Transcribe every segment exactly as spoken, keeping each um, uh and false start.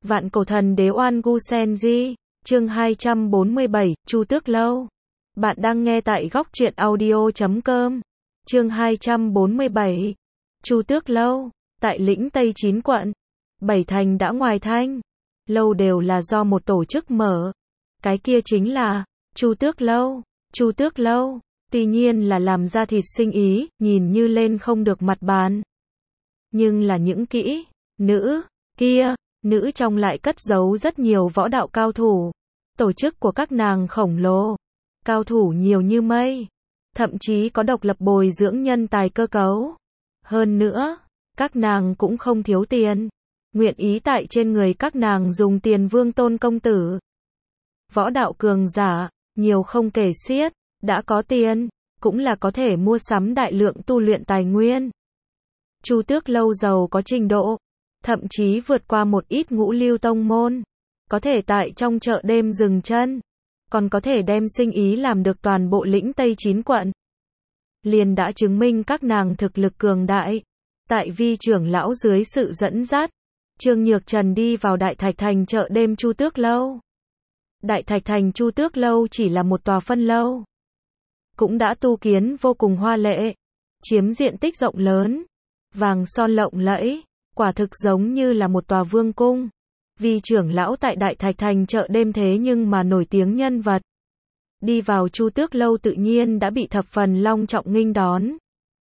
Vạn cổ thần đế oan gu sen di, chương hai trăm bốn mươi bảy, Chu Tước Lâu. Bạn đang nghe tại góc truyện audio chấm com. Chương hai trăm bốn mươi bảy. Chu Tước Lâu, tại lĩnh Tây chín quận, bảy thành đã ngoài thanh. Lâu đều là do một tổ chức mở. Cái kia chính là Chu Tước Lâu. Chu Tước Lâu, tuy nhiên là làm ra thịt sinh ý, nhìn như lên không được mặt bàn. Nhưng là những kỹ nữ kia, nữ trong lại cất giấu rất nhiều võ đạo cao thủ. Tổ chức của các nàng khổng lồ, cao thủ nhiều như mây, thậm chí có độc lập bồi dưỡng nhân tài cơ cấu. Hơn nữa, các nàng cũng không thiếu tiền, nguyện ý tại trên người các nàng dùng tiền vương tôn công tử. Võ đạo cường giả, nhiều không kể xiết, đã có tiền, cũng là có thể mua sắm đại lượng tu luyện tài nguyên. Chu Tước Lâu giàu có trình độ, thậm chí vượt qua một ít ngũ lưu tông môn, có thể tại trong chợ đêm dừng chân, còn có thể đem sinh ý làm được toàn bộ lĩnh Tây chín quận. Liền đã chứng minh các nàng thực lực cường đại. Tại vi trưởng lão dưới sự dẫn dắt, Trương Nhược Trần đi vào Đại Thạch Thành chợ đêm Chu Tước Lâu. Đại Thạch Thành Chu Tước Lâu chỉ là một tòa phân lâu, cũng đã tu kiến vô cùng hoa lệ, chiếm diện tích rộng lớn, vàng son lộng lẫy, quả thực giống như là một tòa vương cung. Vi trưởng lão tại Đại Thạch Thành chợ đêm thế nhưng mà nổi tiếng nhân vật. Đi vào Chu Tước Lâu tự nhiên đã bị thập phần long trọng nghênh đón.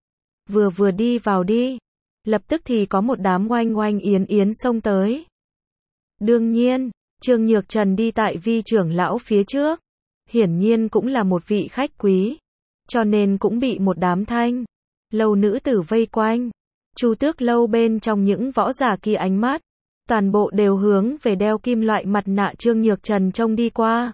Vừa vừa đi vào đi, lập tức thì có một đám oanh oanh yến yến xông tới. Đương nhiên, Trương Nhược Trần đi tại vi trưởng lão phía trước, hiển nhiên cũng là một vị khách quý, cho nên cũng bị một đám thanh lâu nữ tử vây quanh. Chu Tước Lâu bên trong những võ giả kia ánh mắt, toàn bộ đều hướng về đeo kim loại mặt nạ Trương Nhược Trần trông đi qua.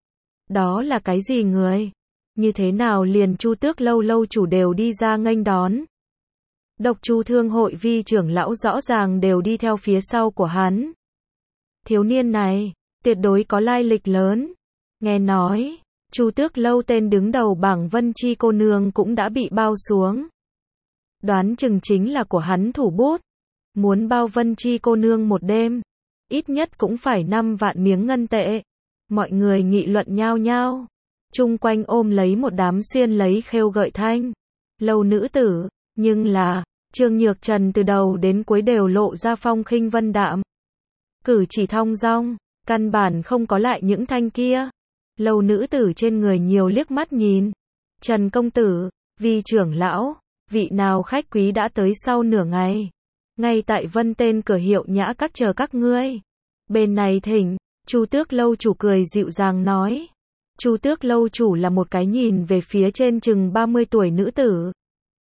Đó là cái gì người? Như thế nào liền Chu Tước Lâu lâu chủ đều đi ra nghênh đón? Độc Chu Thương hội vi trưởng lão rõ ràng đều đi theo phía sau của hắn. Thiếu niên này, tuyệt đối có lai lịch lớn. Nghe nói, Chu Tước Lâu tên đứng đầu bảng Vân Chi cô nương cũng đã bị bao xuống. Đoán chừng chính là của hắn thủ bút. Muốn bao Vân Chi cô nương một đêm, ít nhất cũng phải năm vạn miếng ngân tệ. Mọi người nghị luận nhao nhao, chung quanh ôm lấy một đám xuyên lấy khêu gợi thanh lâu nữ tử, nhưng là Trương Nhược Trần từ đầu đến cuối đều lộ ra phong khinh vân đạm, cử chỉ thong dong, căn bản không có lại những thanh kia lâu nữ tử trên người nhiều liếc mắt nhìn. Trần công tử, vi trưởng lão, vị nào khách quý đã tới sau nửa ngày, ngay tại Vân tên cửa hiệu nhã các chờ các ngươi. Bên này thỉnh. Chu Tước Lâu chủ cười dịu dàng nói. Chu Tước Lâu chủ là một cái nhìn về phía trên chừng ba mươi tuổi nữ tử,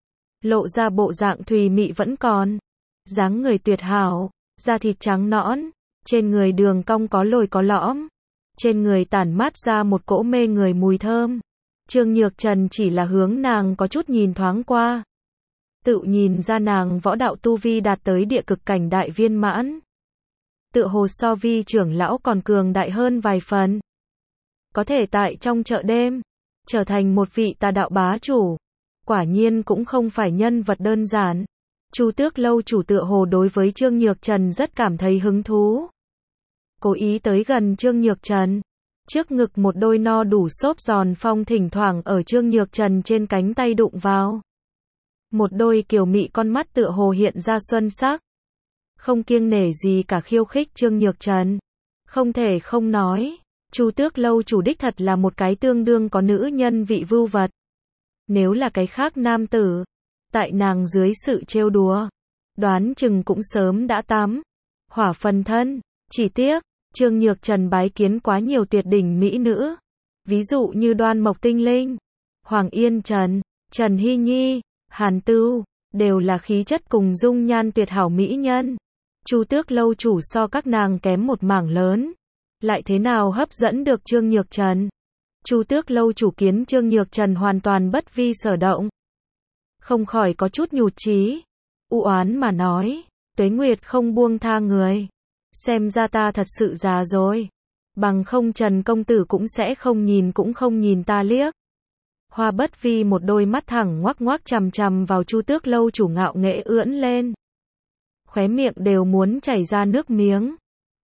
lộ ra bộ dạng thùy mị vẫn còn, dáng người tuyệt hảo, da thịt trắng nõn, trên người đường cong có lồi có lõm, trên người tản mát ra một cỗ mê người mùi thơm. Trương Nhược Trần chỉ là hướng nàng có chút nhìn thoáng qua, tự nhìn ra nàng võ đạo tu vi đạt tới địa cực cảnh đại viên mãn. Tựa hồ so vi trưởng lão còn cường đại hơn vài phần. Có thể tại trong chợ đêm, trở thành một vị tà đạo bá chủ, quả nhiên cũng không phải nhân vật đơn giản. Chu Tước Lâu chủ tựa hồ đối với Trương Nhược Trần rất cảm thấy hứng thú. Cố ý tới gần Trương Nhược Trần, trước ngực một đôi no đủ xốp giòn phong thỉnh thoảng ở Trương Nhược Trần trên cánh tay đụng vào. Một đôi kiều mị con mắt tựa hồ hiện ra xuân sắc, không kiêng nể gì cả khiêu khích Trương Nhược Trần. Không thể không nói, Chu Tước Lâu chủ đích thật là một cái tương đương có nữ nhân vị vưu vật. Nếu là cái khác nam tử, tại nàng dưới sự trêu đùa, đoán chừng cũng sớm đã tắm hỏa phần thân. Chỉ tiếc, Trương Nhược Trần bái kiến quá nhiều tuyệt đỉnh mỹ nữ, ví dụ như Đoan Mộc Tinh Linh, Hoàng Yên Trần, Trần Hy Nhi, Hàn Tưu, đều là khí chất cùng dung nhan tuyệt hảo mỹ nhân. Chu Tước Lâu chủ so các nàng kém một mảng lớn, lại thế nào hấp dẫn được Trương Nhược Trần? Chu Tước Lâu chủ kiến Trương Nhược Trần hoàn toàn bất vi sở động, không khỏi có chút nhụt chí, u oán mà nói, Tuế Nguyệt không buông tha người, xem ra ta thật sự già rồi, bằng không Trần công tử cũng sẽ không nhìn cũng không nhìn ta liếc. Hoa Bất Vi một đôi mắt thẳng ngoác ngoác chằm chằm vào Chu Tước Lâu chủ ngạo nghễ ưỡn lên, khóe miệng đều muốn chảy ra nước miếng.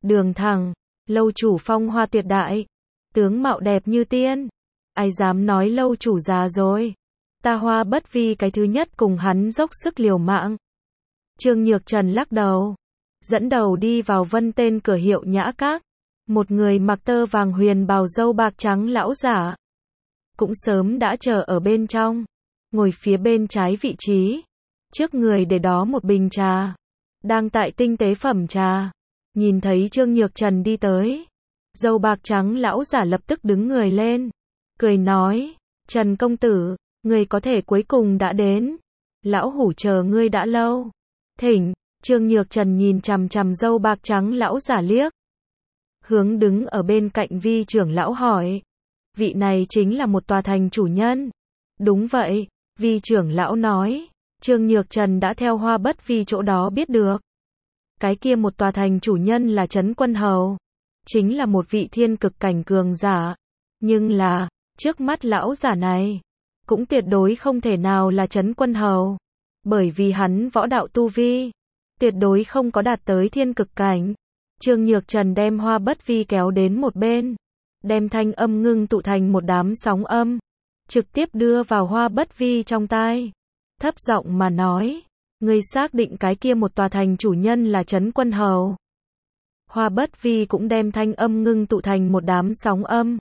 đường thẳng, lâu chủ phong hoa tuyệt đại, tướng mạo đẹp như tiên. Ai dám nói lâu chủ già rồi. Ta Hoa Bất Vi cái thứ nhất cùng hắn dốc sức liều mạng. Trương Nhược Trần lắc đầu, dẫn đầu đi vào Vân tên cửa hiệu Nhã Các. Một người mặc tơ vàng huyền bào râu bạc trắng lão giả cũng sớm đã chờ ở bên trong, ngồi phía bên trái vị trí. Trước người để đó một bình trà, đang tại tinh tế phẩm trà. Nhìn thấy Trương Nhược Trần đi tới, râu bạc trắng lão giả lập tức đứng người lên, cười nói, Trần công tử, người có thể cuối cùng đã đến. Lão hủ chờ ngươi đã lâu. Thỉnh. Trương Nhược Trần nhìn chằm chằm râu bạc trắng lão giả liếc. Hướng đứng ở bên cạnh Vi trưởng lão hỏi. Vị này chính là một tòa thành chủ nhân. Đúng vậy, Vi trưởng lão nói. Trương Nhược Trần đã theo Hoa Bất Vi chỗ đó biết được. Cái kia một tòa thành chủ nhân là Trấn Quân Hầu. Chính là một vị thiên cực cảnh cường giả. Nhưng là, trước mắt lão giả này, cũng tuyệt đối không thể nào là Trấn Quân Hầu. Bởi vì hắn võ đạo tu vi, tuyệt đối không có đạt tới thiên cực cảnh. Trương Nhược Trần đem Hoa Bất Vi kéo đến một bên, đem thanh âm ngưng tụ thành một đám sóng âm, trực tiếp đưa vào Hoa Bất Vi trong tai. Thấp giọng mà nói, ngươi xác định cái kia một tòa thành chủ nhân là Trấn Quân Hầu. Hoa Bất Vi cũng đem thanh âm ngưng tụ thành một đám sóng âm.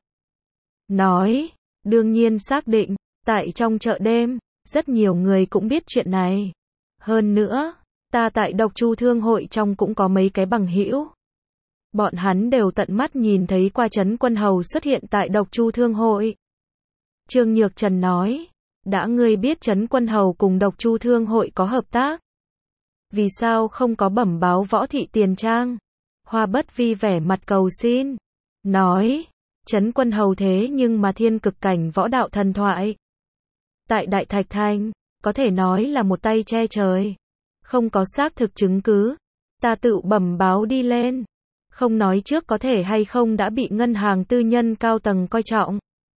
Nói, đương nhiên xác định, tại trong chợ đêm, rất nhiều người cũng biết chuyện này. Hơn nữa, ta tại Độc Chu Thương hội trong cũng có mấy cái bằng hữu. Bọn hắn đều tận mắt nhìn thấy qua Trấn Quân Hầu xuất hiện tại Độc Chu Thương hội. Trương Nhược Trần nói, đã ngươi biết Trấn Quân Hầu cùng Độc Chu Thương hội có hợp tác, vì sao không có bẩm báo Võ Thị Tiền Trang? Hoa Bất Vi vẻ mặt cầu xin, nói, Trấn Quân Hầu thế nhưng mà thiên cực cảnh võ đạo thần thoại. Tại Đại Thạch Thành, có thể nói là một tay che trời. Không có xác thực chứng cứ, ta tự bẩm báo đi lên. Không nói trước có thể hay không đã bị ngân hàng tư nhân cao tầng coi trọng.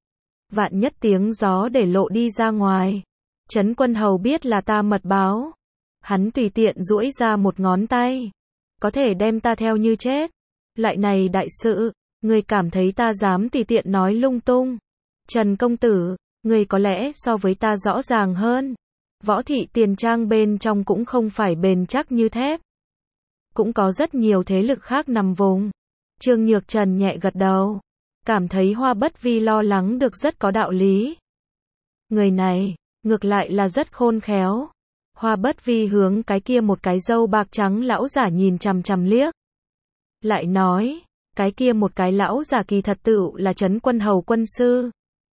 Vạn nhất tiếng gió để lộ đi ra ngoài. Trấn Quân Hầu biết là ta mật báo. Hắn tùy tiện duỗi ra một ngón tay. Có thể đem ta theo như chết. Lại này đại sự, người cảm thấy ta dám tùy tiện nói lung tung. Trần công tử, người có lẽ so với ta rõ ràng hơn. Võ Thị Tiền Trang bên trong cũng không phải bền chắc như thép. Cũng có rất nhiều thế lực khác nằm vùng. Trương Nhược Trần nhẹ gật đầu, cảm thấy Hoa Bất Vi lo lắng được rất có đạo lý. Người này, ngược lại là rất khôn khéo. Hoa Bất Vi hướng cái kia một cái râu bạc trắng lão giả nhìn chằm chằm liếc. Lại nói, cái kia một cái lão giả kỳ thật tựu là Trấn Quân Hầu quân sư.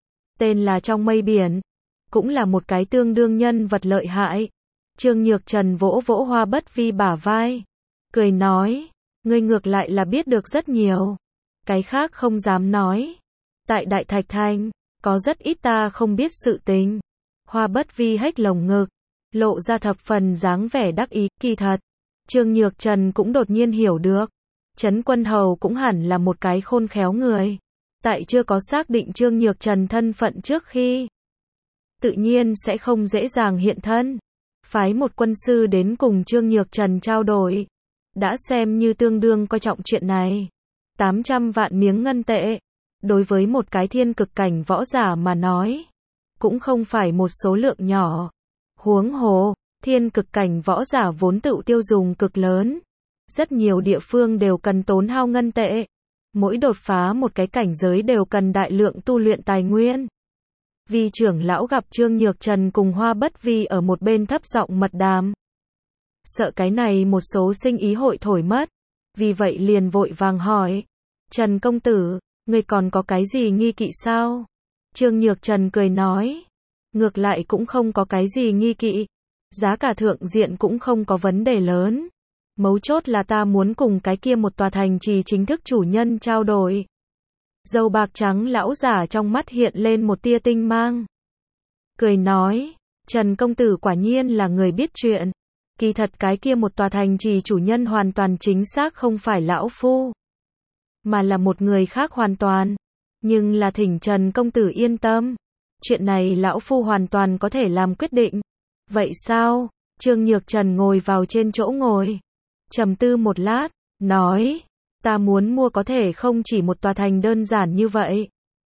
Tên là Trong Mây Biển. Cũng là một cái tương đương nhân vật lợi hại. Trương Nhược Trần vỗ vỗ Hoa Bất Vi bả vai, cười nói, ngươi ngược lại là biết được rất nhiều. Cái khác không dám nói. Tại Đại Thạch Thành, có rất ít ta không biết sự tình. Hoa Bất Vi hếch lồng ngực, lộ ra thập phần dáng vẻ đắc ý, kỳ thật. Trương Nhược Trần cũng đột nhiên hiểu được. Trấn Quân Hầu cũng hẳn là một cái khôn khéo người. Tại chưa có xác định Trương Nhược Trần thân phận trước khi, tự nhiên sẽ không dễ dàng hiện thân. Phái một quân sư đến cùng Trương Nhược Trần trao đổi, đã xem như tương đương coi trọng chuyện này. tám trăm vạn miếng ngân tệ, đối với một cái thiên cực cảnh võ giả mà nói, cũng không phải một số lượng nhỏ. Huống hồ, thiên cực cảnh võ giả vốn tự tiêu dùng cực lớn. Rất nhiều địa phương đều cần tốn hao ngân tệ. Mỗi đột phá một cái cảnh giới đều cần đại lượng tu luyện tài nguyên. Vi trưởng lão gặp Trương Nhược Trần cùng Hoa Bất Vi ở một bên thấp giọng mật đàm. Sợ cái này một số sinh ý hội thổi mất. Vì vậy liền vội vàng hỏi. Trần công tử, ngươi còn có cái gì nghi kỵ sao? Trương Nhược Trần cười nói. Ngược lại cũng không có cái gì nghi kỵ. Giá cả thượng diện cũng không có vấn đề lớn. Mấu chốt là ta muốn cùng cái kia một tòa thành trì chính thức chủ nhân trao đổi. Dâu bạc trắng lão giả trong mắt hiện lên một tia tinh mang. Cười nói, Trần công tử quả nhiên là người biết chuyện. Kỳ thật cái kia một tòa thành trì chủ nhân hoàn toàn chính xác không phải lão phu, mà là một người khác hoàn toàn. Nhưng là thỉnh Trần công tử yên tâm. Chuyện này lão phu hoàn toàn có thể làm quyết định. Vậy sao? Trương Nhược Trần ngồi vào trên chỗ ngồi, trầm tư một lát, nói, Ta muốn mua có thể không chỉ một tòa thành đơn giản như vậy.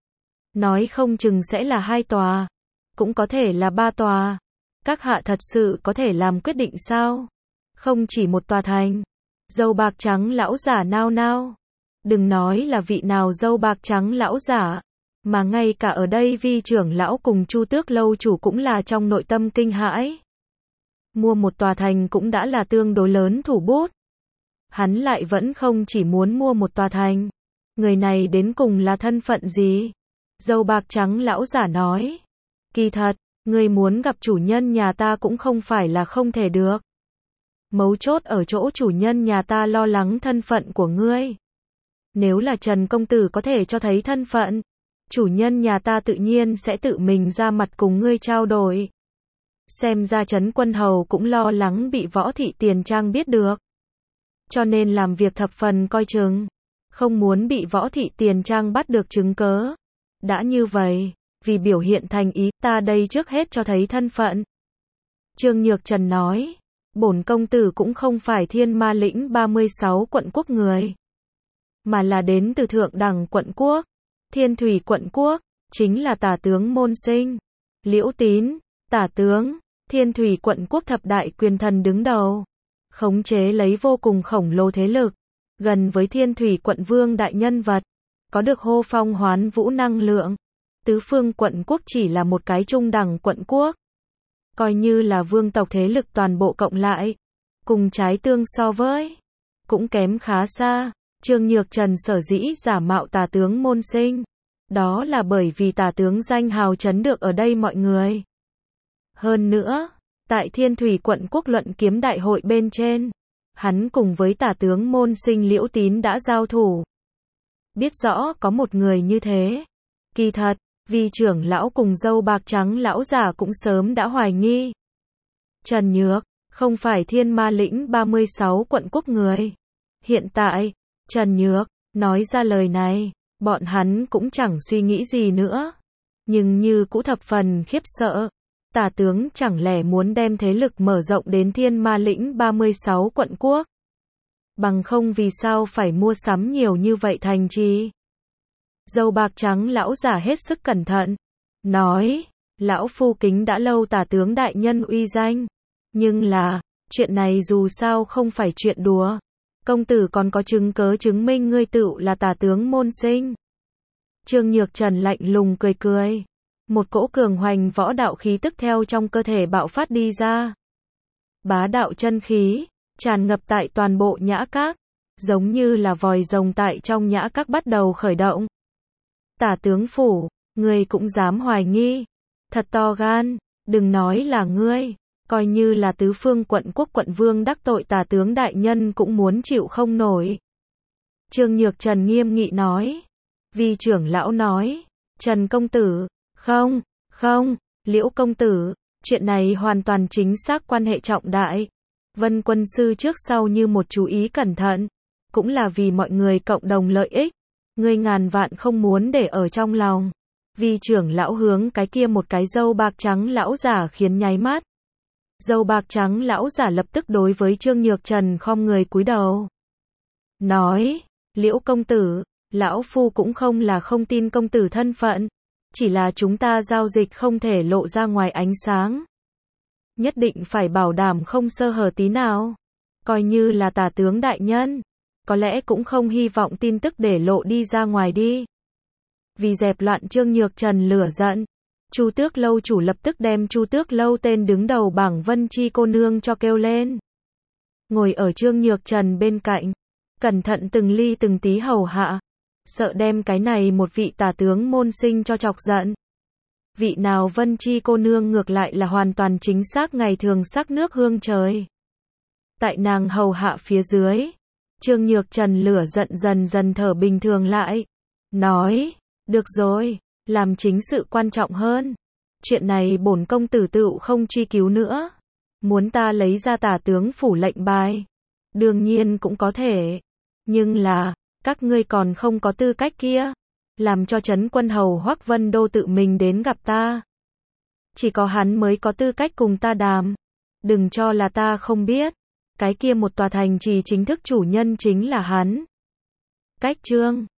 Nói không chừng sẽ là hai tòa, cũng có thể là ba tòa. Các hạ thật sự có thể làm quyết định sao? Không chỉ một tòa thành. Dâu bạc trắng lão giả nao nao. Đừng nói là vị nào dâu bạc trắng lão giả, mà ngay cả ở đây Vi trưởng lão cùng Chu Tước lâu chủ cũng là trong nội tâm kinh hãi. Mua một tòa thành cũng đã là tương đối lớn thủ bút. Hắn lại vẫn không chỉ muốn mua một tòa thành. Người này đến cùng là thân phận gì? Dâu bạc trắng lão giả nói. Kỳ thật, người muốn gặp chủ nhân nhà ta cũng không phải là không thể được. Mấu chốt ở chỗ chủ nhân nhà ta lo lắng thân phận của ngươi. Nếu là Trần công tử có thể cho thấy thân phận, chủ nhân nhà ta tự nhiên sẽ tự mình ra mặt cùng ngươi trao đổi. Xem ra Trấn Quân Hầu cũng lo lắng bị Võ Thị Tiền Trang biết được. Cho nên làm việc thập phần coi chừng. Không muốn bị Võ Thị Tiền Trang bắt được chứng cớ. Đã như vậy, vì biểu hiện thành ý, ta đây trước hết cho thấy thân phận. Trương Nhược Trần nói, bổn công tử cũng không phải Thiên Ma lĩnh ba mươi sáu quận quốc người, mà là đến từ Thượng Đẳng quận quốc, Thiên Thủy quận quốc, chính là tả tướng môn sinh, Liễu Tín, tả tướng, Thiên Thủy quận quốc thập đại quyền thần đứng đầu, khống chế lấy vô cùng khổng lồ thế lực, gần với Thiên Thủy quận vương đại nhân vật, có được hô phong hoán vũ năng lượng. Tứ phương quận quốc chỉ là một cái trung đẳng quận quốc, coi như là vương tộc thế lực toàn bộ cộng lại, cùng trái tương so với, cũng kém khá xa. Trương Nhược Trần sở dĩ giả mạo tả tướng môn sinh, đó là bởi vì tả tướng danh hào chấn được ở đây mọi người. Hơn nữa, tại Thiên Thủy quận quốc luận kiếm đại hội bên trên, hắn cùng với tả tướng môn sinh Liễu Tín đã giao thủ. Biết rõ có một người như thế. Kỳ thật, Vi trưởng lão cùng dâu bạc trắng lão giả cũng sớm đã hoài nghi. Trần Nhược, không phải Thiên Ma lĩnh ba mươi sáu quận quốc người. Hiện tại, Trần Nhược, nói ra lời này, bọn hắn cũng chẳng suy nghĩ gì nữa. Nhưng như cũ thập phần khiếp sợ. Tả tướng chẳng lẽ muốn đem thế lực mở rộng đến Thiên Ma lĩnh ba mươi sáu quận quốc. Bằng không vì sao phải mua sắm nhiều như vậy thành trì. Dâu bạc trắng lão giả hết sức cẩn thận, nói, lão phu kính đã lâu tả tướng đại nhân uy danh, nhưng là, chuyện này dù sao không phải chuyện đùa, công tử còn có chứng cớ chứng minh ngươi tựu là tả tướng môn sinh. Trương Nhược Trần lạnh lùng cười cười, một cỗ cường hoành võ đạo khí tức theo trong cơ thể bạo phát đi ra. Bá đạo chân khí, tràn ngập tại toàn bộ nhã các, giống như là vòi rồng tại trong nhã các bắt đầu khởi động. Tả tướng phủ, ngươi cũng dám hoài nghi, thật to gan, đừng nói là ngươi, coi như là tứ phương quận quốc quận vương đắc tội tả tướng đại nhân cũng muốn chịu không nổi. Trương Nhược Trần nghiêm nghị nói, Vi trưởng lão nói, Trần công tử, không, không, Liễu công tử, chuyện này hoàn toàn chính xác quan hệ trọng đại. Vân quân sư trước sau như một chú ý cẩn thận, cũng là vì mọi người cộng đồng lợi ích. Ngươi ngàn vạn không muốn để ở trong lòng. Vi trưởng lão hướng cái kia một cái dâu bạc trắng lão giả khiến nháy mắt. Dâu bạc trắng lão giả lập tức đối với Trương Nhược Trần khom người cúi đầu. Nói, Liễu công tử, lão phu cũng không là không tin công tử thân phận, chỉ là chúng ta giao dịch không thể lộ ra ngoài ánh sáng. Nhất định phải bảo đảm không sơ hở tí nào. Coi như là tả tướng đại nhân, có lẽ cũng không hy vọng tin tức để lộ đi ra ngoài đi. Vì dẹp loạn Trương Nhược Trần lửa giận, Chu Tước lâu chủ lập tức đem Chu Tước lâu tên đứng đầu bảng Vân Chi cô nương cho kêu lên. Ngồi ở Trương Nhược Trần bên cạnh, cẩn thận từng ly từng tí hầu hạ, sợ đem cái này một vị tả tướng môn sinh cho chọc giận. Vị nào Vân Chi cô nương ngược lại là hoàn toàn chính xác ngày thường sắc nước hương trời. Tại nàng hầu hạ phía dưới, Trương Nhược Trần lửa giận dần dần thở bình thường lại, nói, được rồi, làm chính sự quan trọng hơn. Chuyện này bổn công tử tựu không truy cứu nữa. Muốn ta lấy ra tả tướng phủ lệnh bài, đương nhiên cũng có thể. Nhưng là, các ngươi còn không có tư cách kia. Làm cho Trấn Quân Hầu Hoắc Vân Đô tự mình đến gặp ta. Chỉ có hắn mới có tư cách cùng ta đàm. Đừng cho là ta không biết. Cái kia một tòa thành trì chính thức chủ nhân chính là hắn. Cách chương